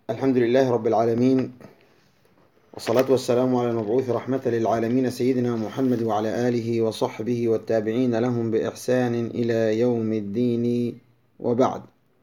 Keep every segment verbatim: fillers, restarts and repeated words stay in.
الحمد لله رب العالمين، والصلاة والسلام على المبعوث رحمة للعالمين سيدنا محمد وعلى آله وصحبه والتابعين لهم بإحسان إلى يوم الدين، وبعد.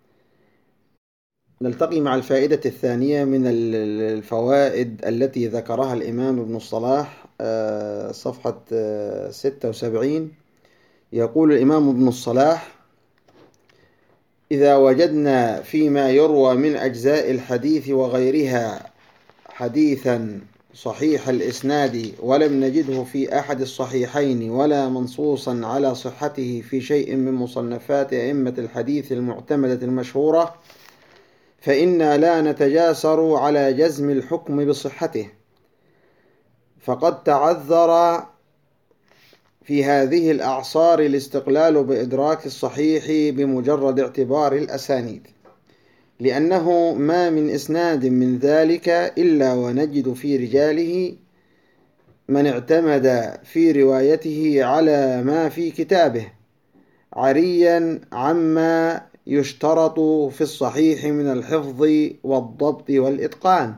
نلتقي مع الفائدة الثانية من الفوائد التي ذكرها الإمام ابن الصلاح، صفحة ستة وسبعين. يقول الإمام ابن الصلاح: إذا وجدنا فيما يروى من أجزاء الحديث وغيرها حديثا صحيح الإسناد ولم نجده في أحد الصحيحين ولا منصوصا على صحته في شيء من مصنفات أئمة الحديث المعتمدة المشهورة، فإنا لا نتجاسر على جزم الحكم بصحته، فقد تعذر في هذه الأعصار الاستقلال بإدراك الصحيح بمجرد اعتبار الأسانيد، لأنه ما من إسناد من ذلك إلا ونجد في رجاله من اعتمد في روايته على ما في كتابه، عريا عما يشترط في الصحيح من الحفظ والضبط والإتقان.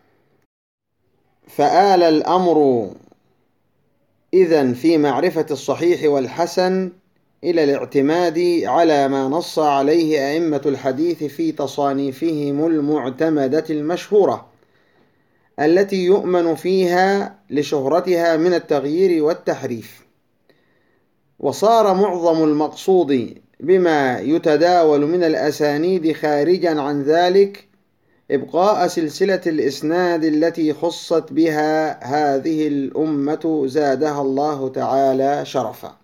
فآل الأمر إذن في معرفة الصحيح والحسن إلى الاعتماد على ما نص عليه أئمة الحديث في تصانيفهم المعتمدة المشهورة التي يؤمن فيها لشهرتها من التغيير والتحريف. وصار معظم المقصود بما يتداول من الأسانيد خارجا عن ذلك إبقاء سلسلة الإسناد التي خصت بها هذه الأمة زادها الله تعالى شرفا.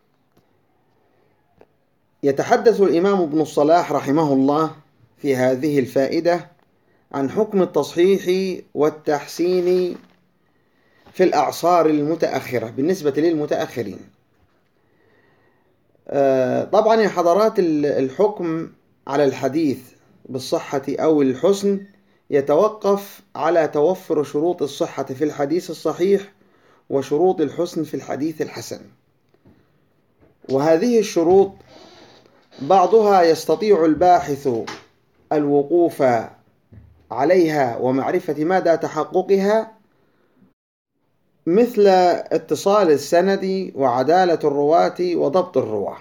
يتحدث الإمام ابن الصلاح رحمه الله في هذه الفائدة عن حكم التصحيح والتحسين في الأعصار المتأخرة بالنسبة للمتأخرين. طبعا يا حضرات، الحكم على الحديث بالصحة أو الحسن يتوقف على توفر شروط الصحة في الحديث الصحيح وشروط الحسن في الحديث الحسن، وهذه الشروط بعضها يستطيع الباحث الوقوف عليها ومعرفة مدى تحققها، مثل اتصال السند وعدالة الرواة وضبط الرواة.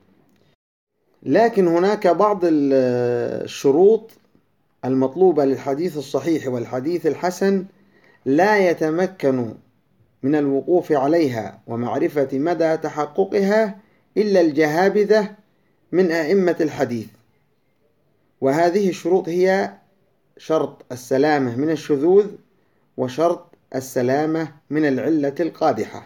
لكن هناك بعض الشروط المطلوبة للحديث الصحيح والحديث الحسن لا يتمكن من الوقوف عليها ومعرفة مدى تحققها إلا الجهابذة من أئمة الحديث، وهذه الشروط هي شرط السلامة من الشذوذ وشرط السلامة من العلة القادحة.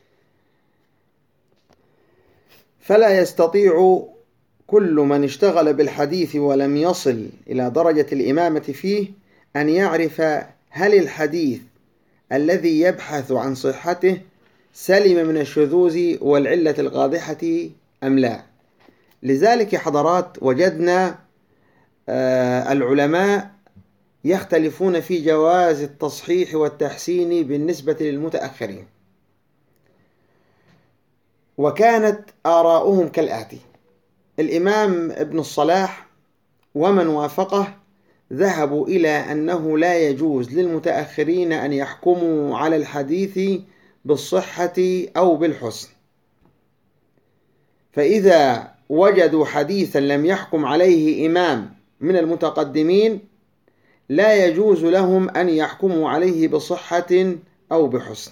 فلا يستطيع كل من اشتغل بالحديث ولم يصل إلى درجة الإمامة فيه أن يعرف هل الحديث الذي يبحث عن صحته سلم من الشذوذ والعلة القادحة أم لا. لذلك حضرات وجدنا العلماء يختلفون في جواز التصحيح والتحسين بالنسبة للمتأخرين، وكانت آراؤهم كالآتي: الإمام ابن الصلاح ومن وافقه ذهبوا إلى أنه لا يجوز للمتأخرين أن يحكموا على الحديث بالصحة أو بالحسن، فإذا وجدوا حديثا لم يحكم عليه إمام من المتقدمين لا يجوز لهم أن يحكموا عليه بصحة أو بحسن.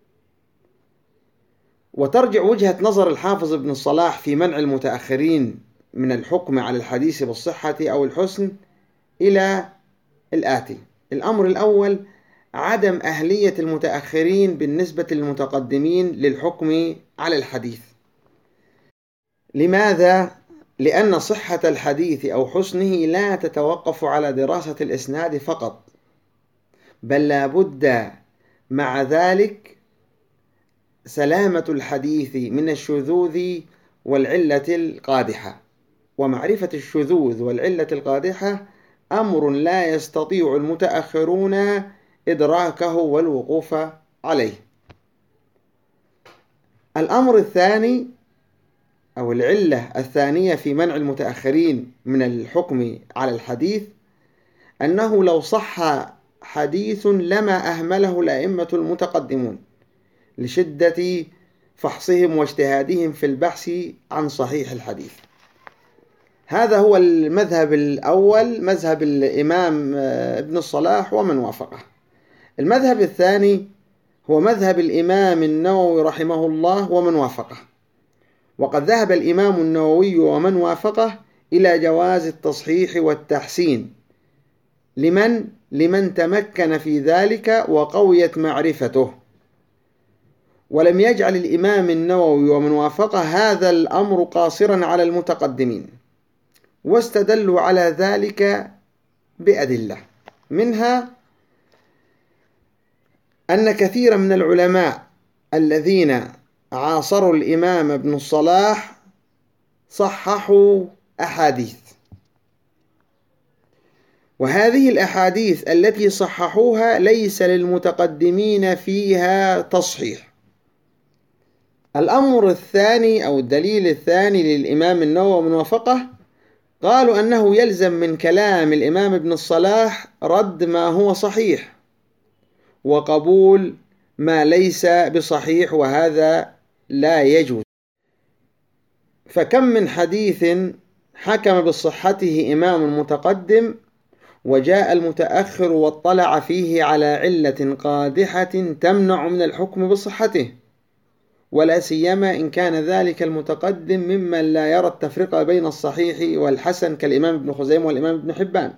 وترجع وجهة نظر الحافظ ابن الصلاح في منع المتأخرين من الحكم على الحديث بالصحة أو الحسن إلى الآتي: الأمر الأول، عدم أهلية المتأخرين بالنسبة للمتقدمين للحكم على الحديث. لماذا؟ لأن صحة الحديث أو حسنه لا تتوقف على دراسة الإسناد فقط، بل لا بد مع ذلك سلامة الحديث من الشذوذ والعلة القادحة، ومعرفة الشذوذ والعلة القادحة أمر لا يستطيع المتأخرون إدراكه والوقوف عليه. الأمر الثاني أو العلة الثانية في منع المتأخرين من الحكم على الحديث أنه لو صح حديث لما أهمله الأئمة المتقدمون لشدة فحصهم واجتهادهم في البحث عن صحيح الحديث. هذا هو المذهب الأول، مذهب الإمام ابن الصلاح ومن وافقه. المذهب الثاني هو مذهب الإمام النووي رحمه الله ومن وافقه، وقد ذهب الإمام النووي ومن وافقه إلى جواز التصحيح والتحسين لمن لمن تمكن في ذلك وقويت معرفته، ولم يجعل الإمام النووي ومن وافقه هذا الأمر قاصرا على المتقدمين، واستدلوا على ذلك بأدلة، منها أن كثيرا من العلماء الذين عاصروا الإمام ابن الصلاح صححوا أحاديث، وهذه الأحاديث التي صححوها ليس للمتقدمين فيها تصحيح. الأمر الثاني أو الدليل الثاني للإمام النووي ومن وافقه، قالوا أنه يلزم من كلام الإمام ابن الصلاح رد ما هو صحيح وقبول ما ليس بصحيح، وهذا لا يجوز. فكم من حديث حكم بصحته إمام متقدم وجاء المتأخر واطلع فيه على علة قادحة تمنع من الحكم بصحته، ولا سيما إن كان ذلك المتقدم ممن لا يرى التفرقة بين الصحيح والحسن كالإمام ابن خزيمة والإمام ابن حبان.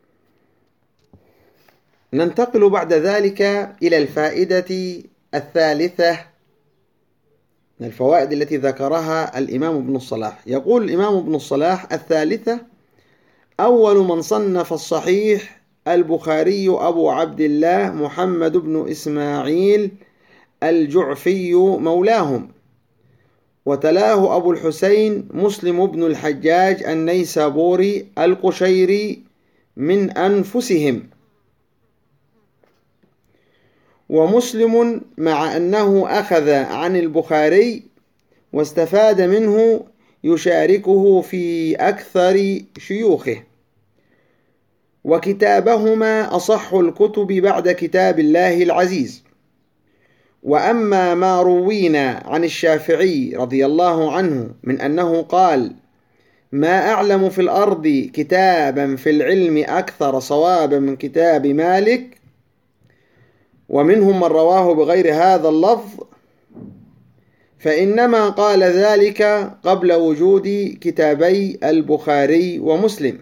ننتقل بعد ذلك إلى الفائدة الثالثة من الفوائد التي ذكرها الإمام ابن الصلاح. يقول الإمام ابن الصلاح: الثالثة: أول من صنف الصحيح البخاري أبو عبد الله محمد بن إسماعيل الجعفي مولاهم، وتلاه أبو الحسين مسلم بن الحجاج النيسابوري القشيري من أنفسهم. ومسلم مع أنه أخذ عن البخاري واستفاد منه يشاركه في أكثر شيوخه، وكتابهما أصح الكتب بعد كتاب الله العزيز. وأما ما روينا عن الشافعي رضي الله عنه من أنه قال: ما أعلم في الأرض كتابا في العلم أكثر صوابا من كتاب مالك، ومنهم من رواه بغير هذا اللفظ، فإنما قال ذلك قبل وجود كتابي البخاري ومسلم.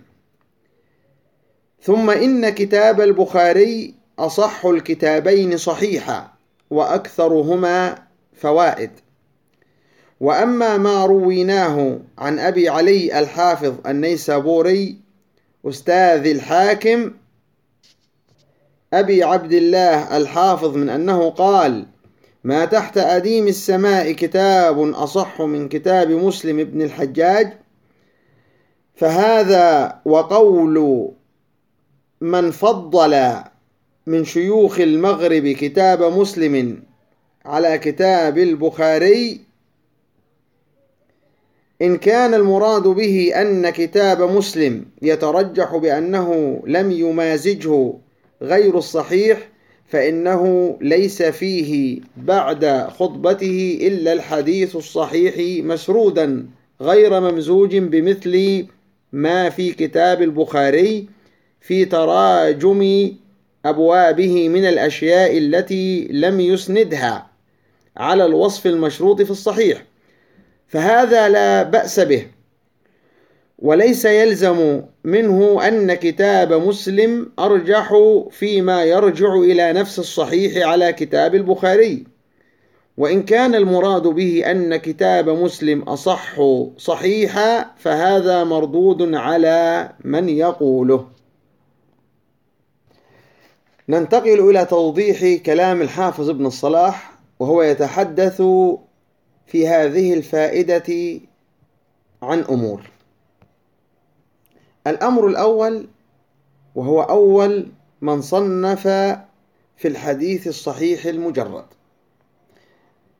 ثم إن كتاب البخاري أصح الكتابين صحيحا وأكثرهما فوائد. وأما ما رويناه عن أبي علي الحافظ النيسابوري أستاذ الحاكم أبي عبد الله الحافظ من أنه قال: ما تحت أديم السماء كتاب أصح من كتاب مسلم بن الحجاج، فهذا وقول من فضل من شيوخ المغرب كتاب مسلم على كتاب البخاري، إن كان المراد به أن كتاب مسلم يترجح بأنه لم يمازجه غير الصحيح، فإنه ليس فيه بعد خطبته إلا الحديث الصحيح مسرودا غير ممزوج بمثل ما في كتاب البخاري في تراجم أبوابه من الأشياء التي لم يسندها على الوصف المشروط في الصحيح، فهذا لا بأس به. وليس يلزم منه أن كتاب مسلم أرجح فيما يرجع إلى نفس الصحيح على كتاب البخاري، وإن كان المراد به أن كتاب مسلم أصح صحيحا فهذا مردود على من يقوله. ننتقل إلى توضيح كلام الحافظ ابن الصلاح، وهو يتحدث في هذه الفائدة عن أمور. الأمر الأول، وهو أول من صنف في الحديث الصحيح المجرد.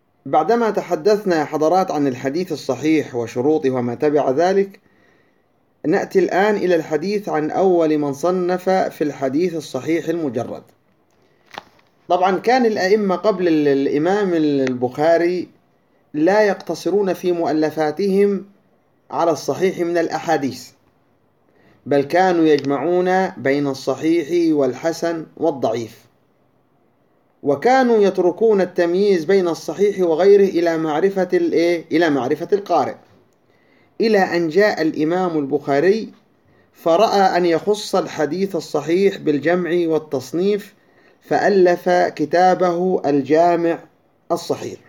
بعدما تحدثنا يا حضرات عن الحديث الصحيح وشروطه وما تبع ذلك، نأتي الآن إلى الحديث عن أول من صنف في الحديث الصحيح المجرد. طبعا كان الأئمة قبل الإمام البخاري لا يقتصرون في مؤلفاتهم على الصحيح من الأحاديث، بل كانوا يجمعون بين الصحيح والحسن والضعيف، وكانوا يتركون التمييز بين الصحيح وغيره إلى معرفة إلى معرفة القارئ، إلى أن جاء الإمام البخاري فرأى أن يخص الحديث الصحيح بالجمع والتصنيف، فألف كتابه الجامع الصحيح.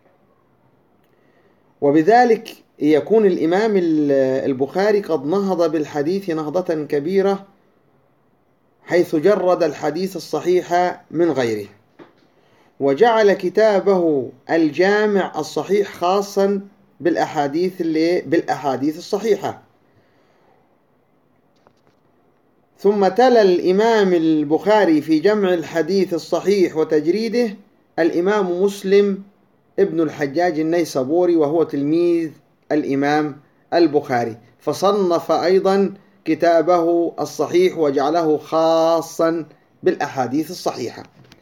وبذلك يكون الإمام البخاري قد نهض بالحديث نهضة كبيرة، حيث جرد الحديث الصحيح من غيره، وجعل كتابه الجامع الصحيح خاصا بالأحاديث اللي بالأحاديث الصحيحة. ثم تلا الإمام البخاري في جمع الحديث الصحيح وتجريده الإمام مسلم ابن الحجاج النيسابوري، وهو تلميذ الإمام البخاري، فصنف أيضا كتابه الصحيح وجعله خاصا بالأحاديث الصحيحة.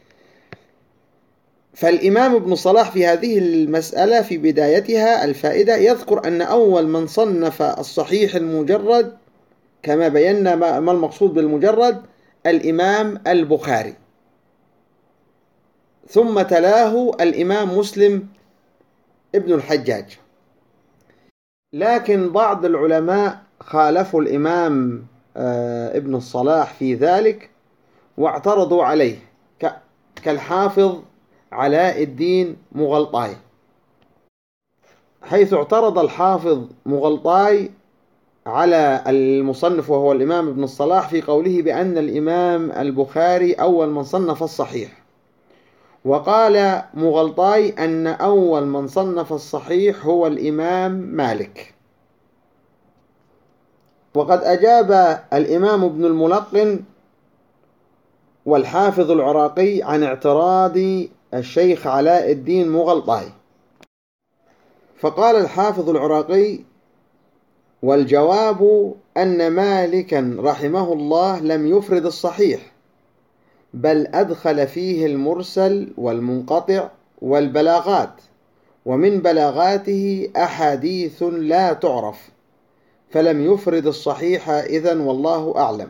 فالإمام ابن صلاح في هذه المسألة في بدايتها الفائدة يذكر أن أول من صنف الصحيح المجرد، كما بينا ما المقصود بالمجرد، الإمام البخاري، ثم تلاه الإمام مسلم ابن الحجاج. لكن بعض العلماء خالفوا الإمام ابن الصلاح في ذلك واعترضوا عليه، كالحافظ علاء الدين مغلطاي، حيث اعترض الحافظ مغلطاي على المصنف وهو الإمام ابن الصلاح في قوله بأن الإمام البخاري أول من صنف الصحيح، وقال مغلطاي أن أول من صنف الصحيح هو الإمام مالك. وقد أجاب الإمام ابن الملقن والحافظ العراقي عن اعتراض الشيخ علاء الدين مغلطاي، فقال الحافظ العراقي: والجواب أن مالكا رحمه الله لم يفرد الصحيح، بل أدخل فيه المرسل والمنقطع والبلاغات، ومن بلاغاته أحاديث لا تعرف، فلم يفرد الصحيح إذن، والله أعلم.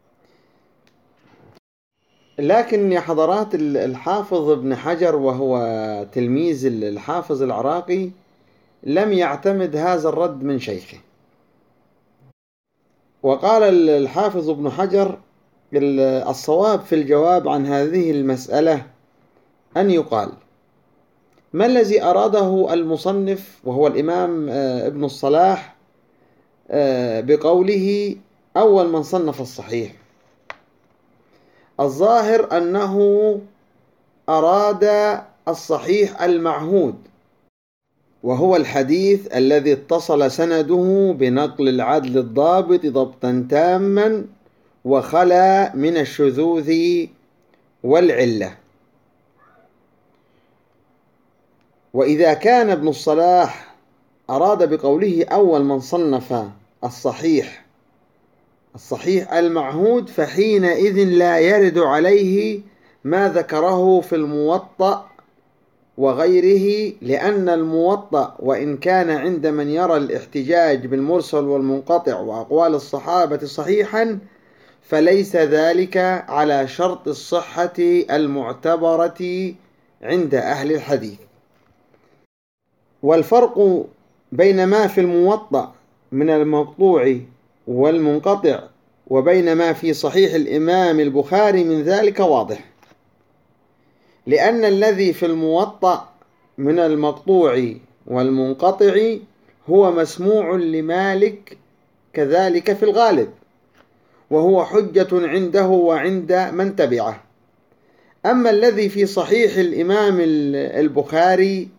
لكن يا حضرات، الحافظ ابن حجر وهو تلميذ الحافظ العراقي لم يعتمد هذا الرد من شيخه، وقال الحافظ ابن حجر: الصواب في الجواب عن هذه المسألة أن يقال ما الذي أراده المصنف وهو الإمام ابن الصلاح بقوله أول من صنف الصحيح. الظاهر أنه أراد الصحيح المعهود، وهو الحديث الذي اتصل سنده بنقل العدل الضابط ضبطا تاما وخلا من الشذوذ والعلة. وإذا كان ابن الصلاح أراد بقوله أول من صنف الصحيح الصحيح المعهود، فحينئذ لا يرد عليه ما ذكره في الموطأ وغيره، لأن الموطأ وإن كان عند من يرى الاحتجاج بالمرسل والمنقطع وأقوال الصحابة صحيحا، فليس ذلك على شرط الصحة المعتبرة عند أهل الحديث. والفرق بين ما في الموطأ من المقطوع والمنقطع وبين ما في صحيح الإمام البخاري من ذلك واضح، لأن الذي في الموطأ من المقطوع والمنقطع هو مسموع لمالك كذلك في الغالب، وهو حجة عنده وعند من تبعه. أما الذي في صحيح الإمام البخاري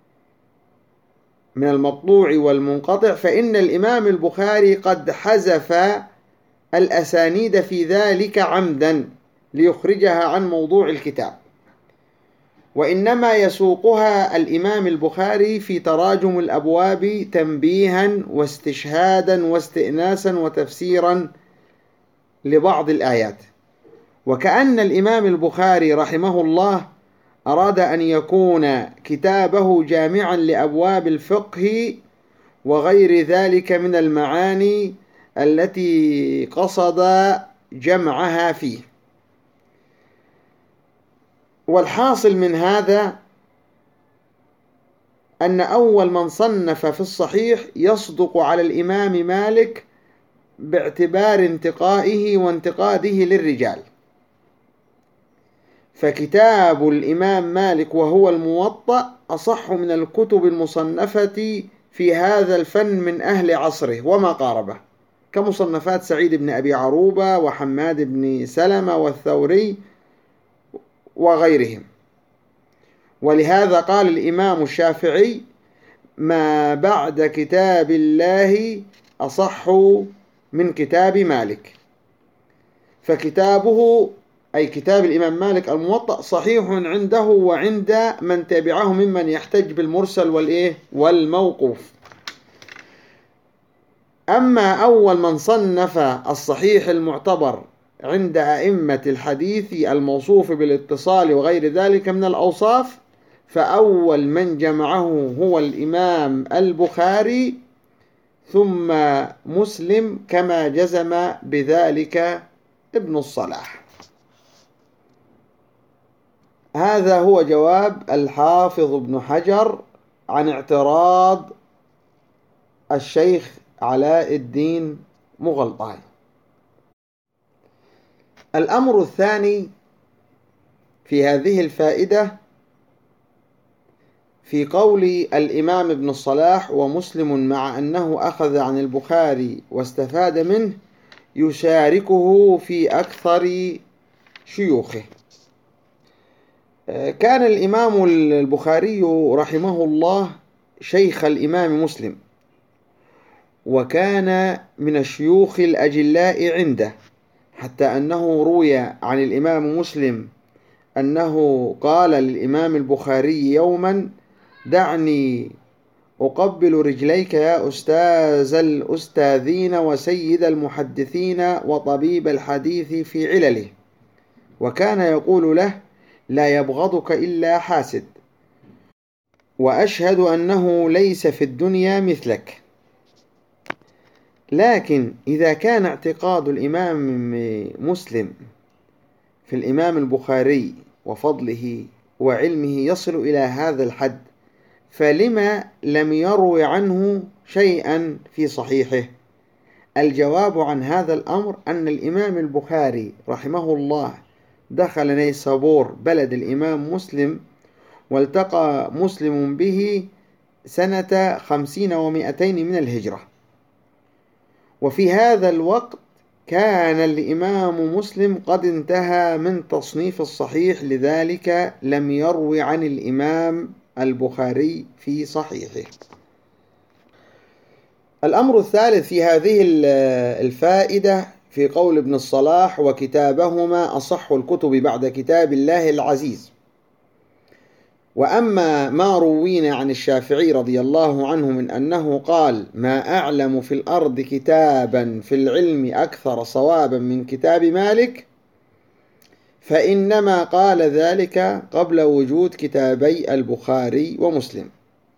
من المقطوع والمنقطع، فإن الإمام البخاري قد حذف الأسانيد في ذلك عمدا ليخرجها عن موضوع الكتاب، وإنما يسوقها الإمام البخاري في تراجم الأبواب تنبيها واستشهادا واستئناسا وتفسيرا لبعض الآيات، وكأن الإمام البخاري رحمه الله أراد أن يكون كتابه جامعا لأبواب الفقه وغير ذلك من المعاني التي قصد جمعها فيه. والحاصل من هذا أن أول من صنف في الصحيح يصدق على الإمام مالك باعتبار انتقائه وانتقاده للرجال، فكتاب الإمام مالك وهو الموطأ أصح من الكتب المصنفة في هذا الفن من أهل عصره وما قاربه، كمصنفات سعيد بن أبي عروبة وحماد بن سلمة والثوري وغيرهم. ولهذا قال الإمام الشافعي: ما بعد كتاب الله أصح من كتاب مالك. فكتابه أي كتاب الإمام مالك الموطأ صحيح عنده وعند من تبعه ممن يحتج بالمرسل والإيه والموقوف. أما أول من صنف الصحيح المعتبر عند أئمة الحديث الموصوف بالاتصال وغير ذلك من الأوصاف، فأول من جمعه هو الإمام البخاري ثم مسلم، كما جزم بذلك ابن الصلاح. هذا هو جواب الحافظ ابن حجر عن اعتراض الشيخ علاء الدين مغلطاي. الأمر الثاني في هذه الفائدة في قول الإمام ابن الصلاح: ومسلم مع أنه أخذ عن البخاري واستفاد منه يشاركه في أكثر شيوخه. كان الإمام البخاري رحمه الله شيخ الإمام مسلم، وكان من الشيوخ الأجلاء عنده، حتى أنه روي عن الإمام مسلم أنه قال للإمام البخاري يوما: دعني أقبل رجليك يا أستاذ الأستاذين وسيد المحدثين وطبيب الحديث في علله. وكان يقول له: لا يبغضك إلا حاسد، وأشهد أنه ليس في الدنيا مثلك. لكن إذا كان اعتقاد الإمام مسلم في الإمام البخاري وفضله وعلمه يصل إلى هذا الحد، فلما لم يروي عنه شيئا في صحيحه؟ الجواب عن هذا الأمر أن الإمام البخاري رحمه الله دخل نيسابور بلد الإمام مسلم، والتقى مسلم به سنة خمسين ومائتين من الهجرة، وفي هذا الوقت كان الإمام مسلم قد انتهى من تصنيف الصحيح، لذلك لم يروي عن الإمام البخاري في صحيحه. الأمر الثالث في هذه الفائدة في قول ابن الصلاح: وكتابهما أصح الكتب بعد كتاب الله العزيز. وأما ما روينا عن الشافعي رضي الله عنه من أنه قال: ما أعلم في الأرض كتابا في العلم أكثر صوابا من كتاب مالك، فإنما قال ذلك قبل وجود كتابي البخاري ومسلم.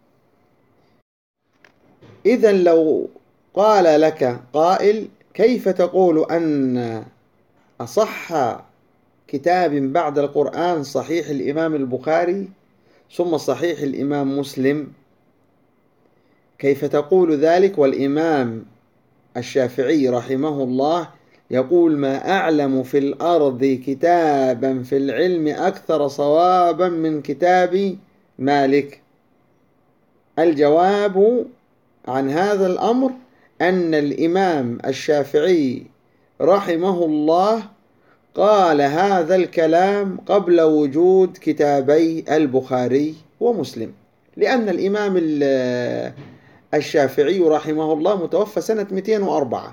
إذن لو قال لك قائل: كيف تقول أن أصح كتاب بعد القرآن صحيح الإمام البخاري ثم صحيح الإمام مسلم؟ كيف تقول ذلك والإمام الشافعي رحمه الله يقول: ما أعلم في الأرض كتابا في العلم أكثر صوابا من كتاب مالك؟ الجواب عن هذا الأمر أن الإمام الشافعي رحمه الله قال هذا الكلام قبل وجود كتابي البخاري ومسلم، لأن الإمام الشافعي رحمه الله متوفى سنة مئتين وأربعة،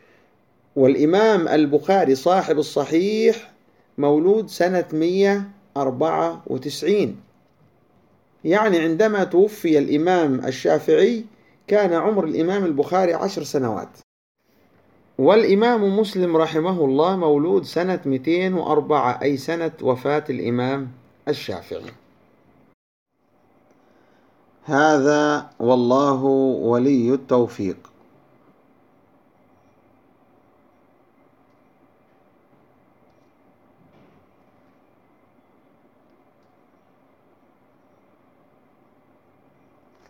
والإمام البخاري صاحب الصحيح مولود سنة مئة أربعة وتسعين، يعني عندما توفي الإمام الشافعي كان عمر الإمام البخاري عشر سنوات. والإمام مسلم رحمه الله مولود سنة مئتين وأربعة، أي سنة وفاة الإمام الشافعي. هذا والله ولي التوفيق.